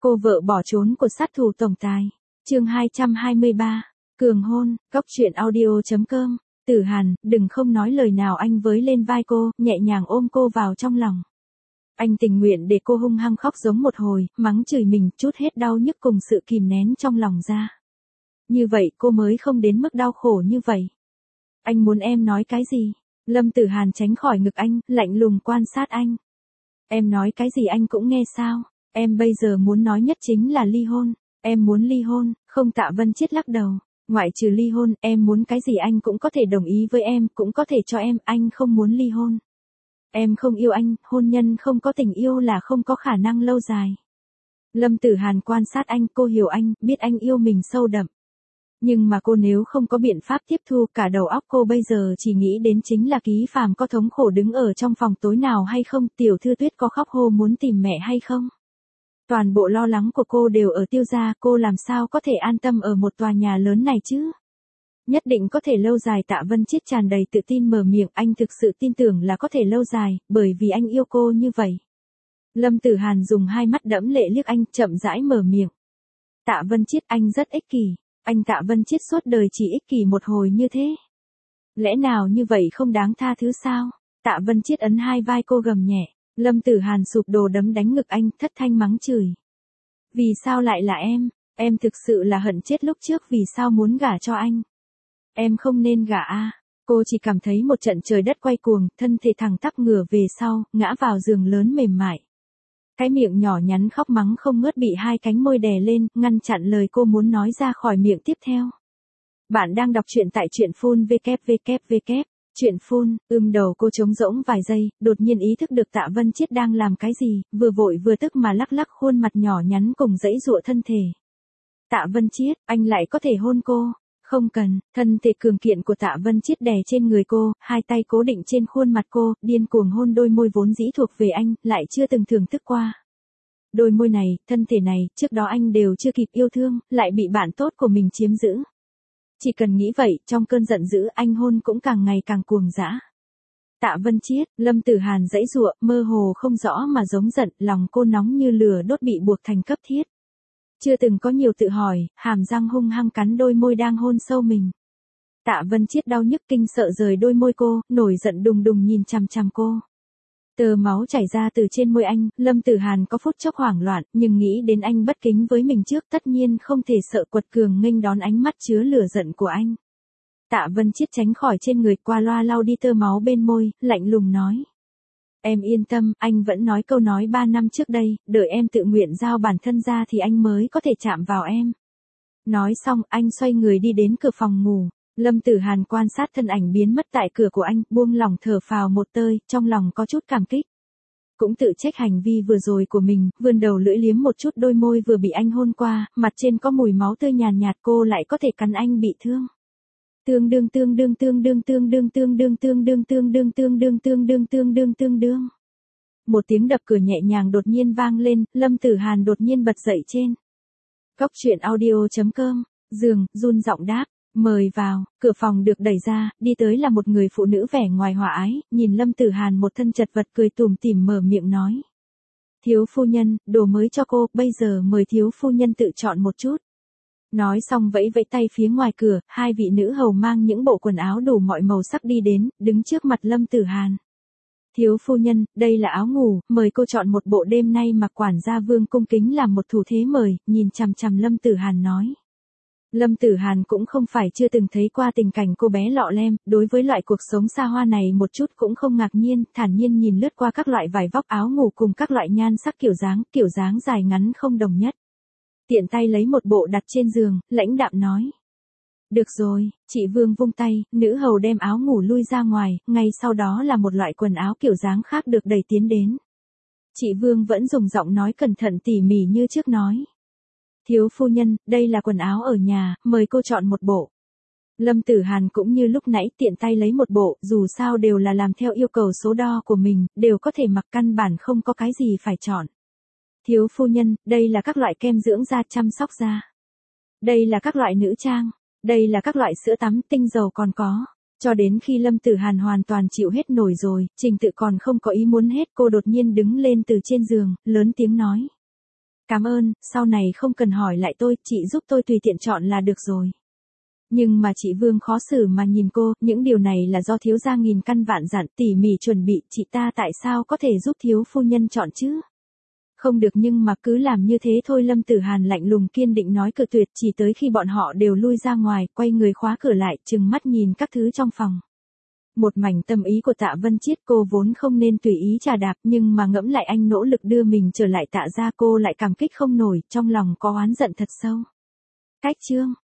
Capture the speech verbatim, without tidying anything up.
Cô vợ bỏ trốn của sát thủ tổng tài. Chương hai trăm hai mươi ba. Cường hôn. Góc truyện audio chấm com. Tử Hàn, đừng không nói lời nào, anh với lên vai cô, nhẹ nhàng ôm cô vào trong lòng. Anh tình nguyện để cô hung hăng khóc giống một hồi, mắng chửi mình, trút hết đau nhức cùng sự kìm nén trong lòng ra. Như vậy cô mới không đến mức đau khổ như vậy. Anh muốn em nói cái gì? Lâm Tử Hàn tránh khỏi ngực anh, lạnh lùng quan sát anh. Em nói cái gì anh cũng nghe sao? Em bây giờ muốn nói nhất chính là ly hôn. Em muốn ly hôn. Không, Tạ Vân Chiết lắc đầu. Ngoại trừ ly hôn, em muốn cái gì anh cũng có thể đồng ý với em, cũng có thể cho em, anh không muốn ly hôn. Em không yêu anh, hôn nhân không có tình yêu là không có khả năng lâu dài. Lâm Tử Hàn quan sát anh, cô hiểu anh, biết anh yêu mình sâu đậm. Nhưng mà cô nếu không có biện pháp tiếp thu, cả đầu óc cô bây giờ chỉ nghĩ đến chính là Ký Phàm có thống khổ đứng ở trong phòng tối nào hay không, Tiểu Thư Tuyết có khóc hô muốn tìm mẹ hay không. Toàn bộ lo lắng của cô đều ở Tiêu gia, cô làm sao có thể an tâm ở một tòa nhà lớn này chứ? Nhất định có thể lâu dài. Tạ Vân Chiết tràn đầy tự tin mở miệng, anh thực sự tin tưởng là có thể lâu dài, bởi vì anh yêu cô như vậy. Lâm Tử Hàn dùng hai mắt đẫm lệ liếc anh, chậm rãi mở miệng. Tạ Vân Chiết, anh rất ích kỷ. Anh Tạ Vân Chiết suốt đời chỉ ích kỷ một hồi như thế. Lẽ nào như vậy không đáng tha thứ sao? Tạ Vân Chiết ấn hai vai cô gầm nhẹ. Lâm Tử Hàn sụp đổ đấm đánh ngực anh, thất thanh mắng chửi. Vì sao lại là em? Em thực sự là hận chết lúc trước vì sao muốn gả cho anh? Em không nên gả a. Cô chỉ cảm thấy một trận trời đất quay cuồng, thân thể thẳng tắp ngửa về sau, ngã vào giường lớn mềm mại. Cái miệng nhỏ nhắn khóc mắng không ngớt bị hai cánh môi đè lên, ngăn chặn lời cô muốn nói ra khỏi miệng tiếp theo. Bạn đang đọc truyện tại truyện phun vê kép vê kép vê kép. Truyện phun, ưm đầu cô trống rỗng vài giây, đột nhiên ý thức được Tạ Vân Chiết đang làm cái gì, vừa vội vừa tức mà lắc lắc khuôn mặt nhỏ nhắn cùng dãy dụa thân thể. Tạ Vân Chiết, anh lại có thể hôn cô. Không cần. Thân thể cường kiện của Tạ Vân Chiết đè trên người cô, hai tay cố định trên khuôn mặt cô, điên cuồng hôn đôi môi vốn dĩ thuộc về anh, lại chưa từng thưởng thức qua. Đôi môi này, thân thể này, trước đó anh đều chưa kịp yêu thương, lại bị bạn tốt của mình chiếm giữ. Chỉ cần nghĩ vậy, trong cơn giận dữ anh hôn cũng càng ngày càng cuồng dã. Tạ Vân Chiết, Lâm Tử Hàn dãy giụa, mơ hồ không rõ mà giống giận, lòng cô nóng như lửa đốt bị buộc thành cấp thiết. Chưa từng có nhiều tự hỏi, hàm răng hung hăng cắn đôi môi đang hôn sâu mình. Tạ Vân Chiết đau nhức kinh sợ rời đôi môi cô, nổi giận đùng đùng nhìn chằm chằm cô. Tờ máu chảy ra từ trên môi anh, Lâm Tử Hàn có phút chốc hoảng loạn, nhưng nghĩ đến anh bất kính với mình trước, tất nhiên không thể sợ quật cường nghênh đón ánh mắt chứa lửa giận của anh. Tạ Vân Chiết tránh khỏi trên người, qua loa lau đi tơ máu bên môi, lạnh lùng nói. Em yên tâm, anh vẫn nói câu nói ba năm trước đây, đợi em tự nguyện giao bản thân ra thì anh mới có thể chạm vào em. Nói xong, anh xoay người đi đến cửa phòng ngủ. Lâm Tử Hàn quan sát thân ảnh biến mất tại cửa của anh, buông lòng thở phào một tơi, trong lòng có chút cảm kích. Cũng tự trách hành vi vừa rồi của mình, vươn đầu lưỡi liếm một chút đôi môi vừa bị anh hôn qua, mặt trên có mùi máu tươi nhàn nhạt, cô lại có thể cắn anh bị thương. Tương đương tương đương tương đương tương đương tương đương tương đương tương đương tương đương tương đương tương đương tương đương. Một tiếng đập cửa nhẹ nhàng đột nhiên vang lên, Lâm Tử Hàn đột nhiên bật dậy trên. Góc truyện audio chấm com. Giường, run giọng đáp. Mời vào. Cửa phòng được đẩy ra, đi tới là một người phụ nữ vẻ ngoài hòa ái, nhìn Lâm Tử Hàn một thân chật vật cười tủm tỉm mở miệng nói. Thiếu phu nhân, đồ mới cho cô, bây giờ mời thiếu phu nhân tự chọn một chút. Nói xong vẫy vẫy tay phía ngoài cửa, hai vị nữ hầu mang những bộ quần áo đủ mọi màu sắc đi đến, đứng trước mặt Lâm Tử Hàn. Thiếu phu nhân, đây là áo ngủ, mời cô chọn một bộ, đêm nay mặc quản gia Vương cung kính làm một thủ thế mời, nhìn chằm chằm Lâm Tử Hàn nói. Lâm Tử Hàn cũng không phải chưa từng thấy qua tình cảnh cô bé lọ lem, đối với loại cuộc sống xa hoa này một chút cũng không ngạc nhiên, thản nhiên nhìn lướt qua các loại vải vóc áo ngủ cùng các loại nhan sắc kiểu dáng, kiểu dáng dài ngắn không đồng nhất. Tiện tay lấy một bộ đặt trên giường, lãnh đạm nói. Được rồi, chị Vương vung tay, nữ hầu đem áo ngủ lui ra ngoài, ngay sau đó là một loại quần áo kiểu dáng khác được đẩy tiến đến. Chị Vương vẫn dùng giọng nói cẩn thận tỉ mỉ như trước nói. Thiếu phu nhân, đây là quần áo ở nhà, mời cô chọn một bộ. Lâm Tử Hàn cũng như lúc nãy tiện tay lấy một bộ, dù sao đều là làm theo yêu cầu số đo của mình, đều có thể mặc, căn bản không có cái gì phải chọn. Thiếu phu nhân, đây là các loại kem dưỡng da chăm sóc da. Đây là các loại nữ trang. Đây là các loại sữa tắm, tinh dầu còn có. Cho đến khi Lâm Tử Hàn hoàn toàn chịu hết nổi rồi, Trình Tự còn không có ý muốn hết, cô đột nhiên đứng lên từ trên giường, lớn tiếng nói. Cảm ơn, sau này không cần hỏi lại tôi, chị giúp tôi tùy tiện chọn là được rồi. Nhưng mà chị Vương khó xử mà nhìn cô, những điều này là do thiếu gia nghìn căn vạn dặn tỉ mỉ chuẩn bị, chị ta tại sao có thể giúp thiếu phu nhân chọn chứ? Không được, nhưng mà cứ làm như thế thôi. Lâm Tử Hàn lạnh lùng kiên định nói cự tuyệt, chỉ tới khi bọn họ đều lui ra ngoài, quay người khóa cửa lại, trừng mắt nhìn các thứ trong phòng. Một mảnh tâm ý của Tạ Vân Chiết, cô vốn không nên tùy ý trà đạp, nhưng mà ngẫm lại anh nỗ lực đưa mình trở lại Tạ gia, cô lại cảm kích không nổi, trong lòng có oán giận thật sâu. Cách chương